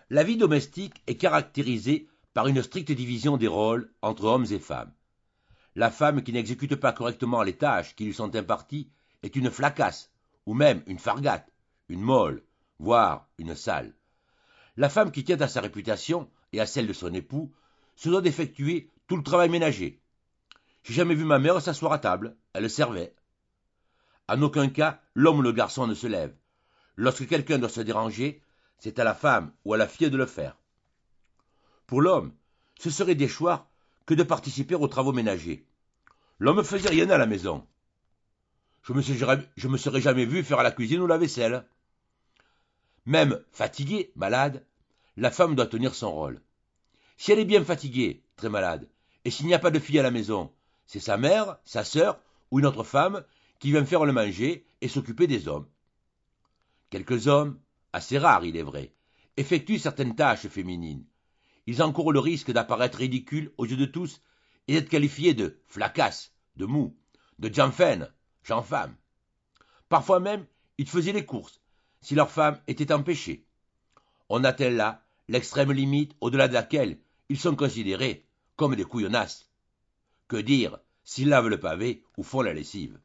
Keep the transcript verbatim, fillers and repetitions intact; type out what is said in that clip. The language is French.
La vie domestique est caractérisée par une stricte division des rôles entre hommes et femmes. La femme qui n'exécute pas correctement les tâches qui lui sont imparties est une flacasse, ou même une fargate, une molle, voire une sale. La femme qui tient à sa réputation et à celle de son époux se doit d'effectuer tout le travail ménager. J'ai jamais vu ma mère s'asseoir à table, elle servait. En aucun cas, l'homme ou le garçon ne se lève. Lorsque quelqu'un doit se déranger, c'est à la femme ou à la fille de le faire. Pour l'homme, ce serait déchoir que de participer aux travaux ménagers. L'homme faisait rien à la maison. Je me, serais, je me serais jamais vu faire la cuisine ou la vaisselle. Même fatiguée, malade, la femme doit tenir son rôle. Si elle est bien fatiguée, très malade, et s'il n'y a pas de fille à la maison, c'est sa mère, sa sœur ou une autre femme qui vient faire le manger et s'occuper des hommes. Quelques hommes, assez rares il est vrai, effectuent certaines tâches féminines. Ils encourent le risque d'apparaître ridicules aux yeux de tous et d'être qualifiés de flacasses, de mous, de janfen, gens-femmes. Parfois même, ils faisaient les courses, si leur femme était empêchée. On atteint là l'extrême limite au-delà de laquelle ils sont considérés comme des couillonnasses. Que dire s'ils lavent le pavé ou font la lessive?